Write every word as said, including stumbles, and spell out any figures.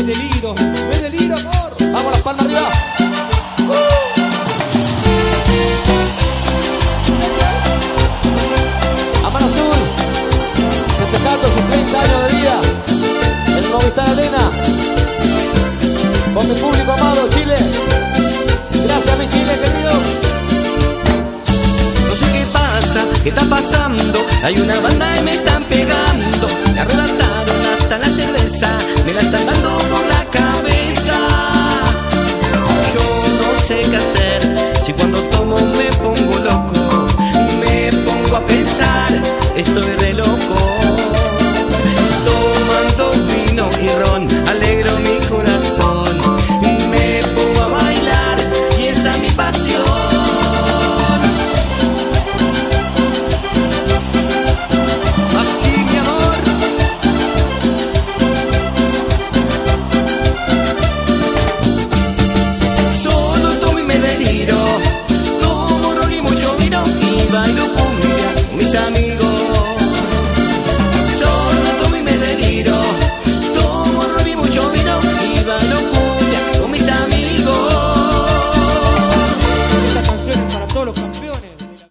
deliro, me deliro, amor. Vamos, las palmas arriba. Uh. A mano azul, festejando sus treinta años de vida en el Movistar Arena. Con mi público amado, Chile. Gracias, mi Chile, querido. No sé qué pasa, qué está pasando. Hay una banda y me están pegando. Me arrebataron hasta la cerveza, me la están dando por la cabeza. Yo no sé qué hacer, si cuando tomo me pongo loco. Me pongo a pensar, estoy re loco. Tomando vino y ron,